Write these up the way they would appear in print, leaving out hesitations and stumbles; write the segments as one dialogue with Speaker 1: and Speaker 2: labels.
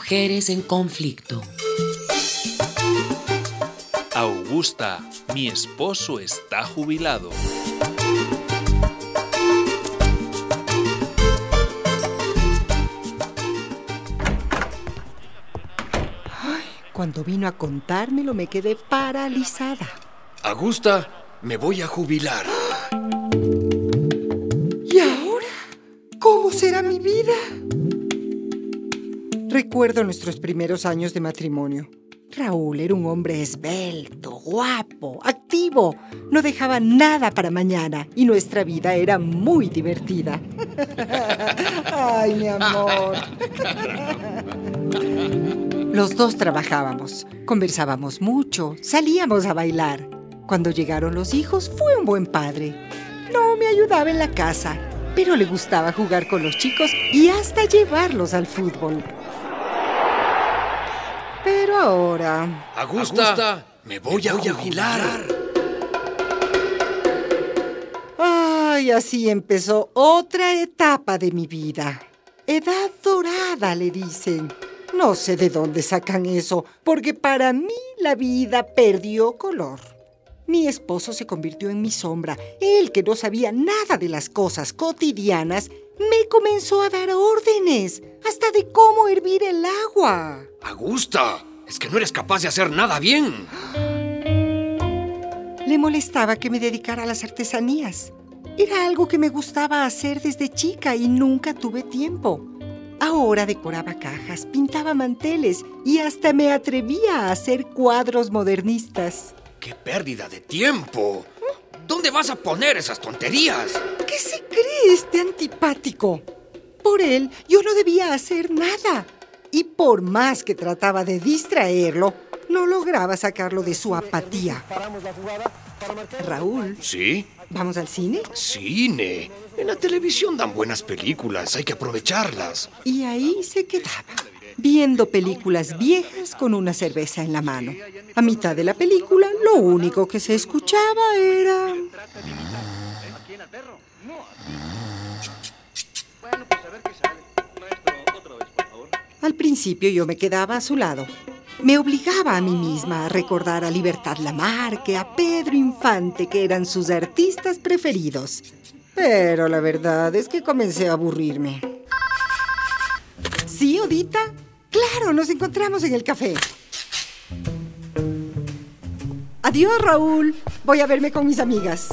Speaker 1: Mujeres en conflicto.
Speaker 2: Augusta, mi esposo está jubilado.
Speaker 3: Cuando vino a contármelo me quedé paralizada.
Speaker 4: Augusta, me voy a jubilar.
Speaker 3: ¿Y ahora? ¿Cómo será mi vida? Recuerdo nuestros primeros años de matrimonio. Raúl era un hombre esbelto, guapo, activo. No dejaba nada para mañana y nuestra vida era muy divertida. ¡Ay, mi amor! Los dos trabajábamos, conversábamos mucho, salíamos a bailar. Cuando llegaron los hijos, fue un buen padre. No me ayudaba en la casa, pero le gustaba jugar con los chicos y hasta llevarlos al fútbol. Pero ahora...
Speaker 4: Augusta, me voy a jubilar.
Speaker 3: Ay, así empezó otra etapa de mi vida. Edad dorada, le dicen. No sé de dónde sacan eso, porque para mí la vida perdió color. Mi esposo se convirtió en mi sombra. Él, que no sabía nada de las cosas cotidianas, me comenzó a dar órdenes, hasta de cómo hervir el agua.
Speaker 4: Augusta, es que no eres capaz de hacer nada bien.
Speaker 3: Le molestaba que me dedicara a las artesanías. Era algo que me gustaba hacer desde chica y nunca tuve tiempo. Ahora decoraba cajas, pintaba manteles y hasta me atrevía a hacer cuadros modernistas.
Speaker 4: ¡Qué pérdida de tiempo! ¿Dónde vas a poner esas tonterías?
Speaker 3: ¿Qué se cree este antipático? Por él, yo no debía hacer nada. Y por más que trataba de distraerlo, no lograba sacarlo de su apatía. Raúl.
Speaker 4: ¿Sí?
Speaker 3: ¿Vamos al cine?
Speaker 4: ¡Cine! En la televisión dan buenas películas, hay que aprovecharlas.
Speaker 3: Y ahí se quedaba, viendo películas viejas con una cerveza en la mano. A mitad de la película, lo único que se escuchaba era... Al principio yo me quedaba a su lado. Me obligaba a mí misma a recordar a Libertad Lamarque, a Pedro Infante, que eran sus artistas preferidos. Pero la verdad es que comencé a aburrirme. ¿Sí, Odita? Claro, nos encontramos en el café. Adiós, Raúl. Voy a verme con mis amigas.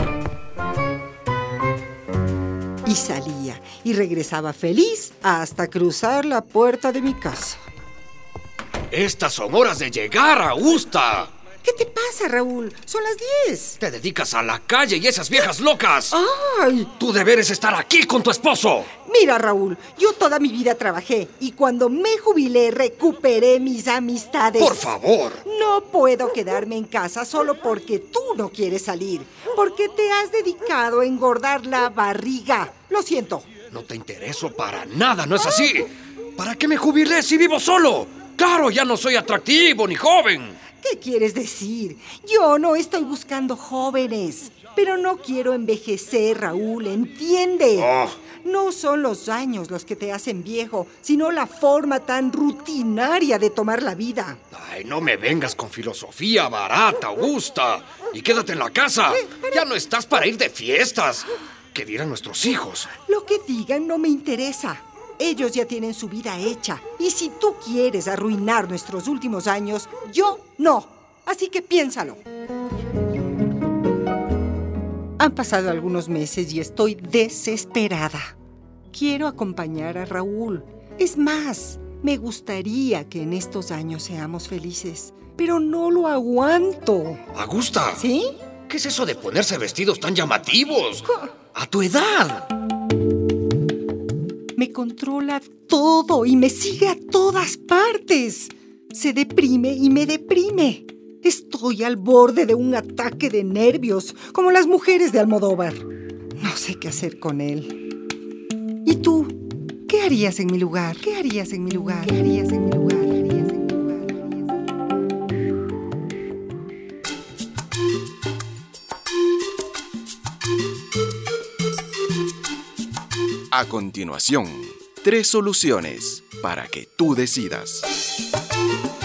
Speaker 3: Y salía y regresaba feliz hasta cruzar la puerta de mi casa.
Speaker 4: Estas son horas de llegar, Augusta.
Speaker 3: ¿Qué te pasa, Raúl? Son las 10.
Speaker 4: Te dedicas a la calle y esas viejas locas.
Speaker 3: ¡Ay!
Speaker 4: Tu deber es estar aquí con tu esposo.
Speaker 3: Mira, Raúl, yo toda mi vida trabajé y cuando me jubilé recuperé mis amistades.
Speaker 4: Por favor.
Speaker 3: No puedo quedarme en casa solo porque tú no quieres salir, porque te has dedicado a engordar la barriga. Lo siento.
Speaker 4: No te intereso para nada, ¿no es así? ¿Para qué me jubilé si vivo solo? Claro, ya no soy atractivo ni joven.
Speaker 3: ¿Qué quieres decir? Yo no estoy buscando jóvenes, pero no quiero envejecer, Raúl, ¿entiende?
Speaker 4: Oh.
Speaker 3: No son los años los que te hacen viejo, sino la forma tan rutinaria de tomar la vida.
Speaker 4: Ay, no me vengas con filosofía barata, Augusta. Y quédate en la casa. Ya no estás para ir de fiestas. ¿Qué dirán nuestros hijos?
Speaker 3: Lo que digan no me interesa. Ellos ya tienen su vida hecha. Y si tú quieres arruinar nuestros últimos años, yo no. Así que piénsalo. Han pasado algunos meses y estoy desesperada. Quiero acompañar a Raúl. Es más, me gustaría que en estos años seamos felices. Pero no lo aguanto.
Speaker 4: Augusta.
Speaker 3: ¿Sí?
Speaker 4: ¿Qué es eso de ponerse vestidos tan llamativos? A tu edad.
Speaker 3: Me controla todo y me sigue a todas partes. Se deprime y me deprime. Estoy al borde de un ataque de nervios, como las mujeres de Almodóvar. No sé qué hacer con él. ¿Y tú? ¿Qué harías en mi lugar? ¿Qué harías en mi lugar? ¿Qué harías en mi lugar? ¿Qué harías en mi
Speaker 5: A continuación, 3 soluciones
Speaker 1: para que tú decidas.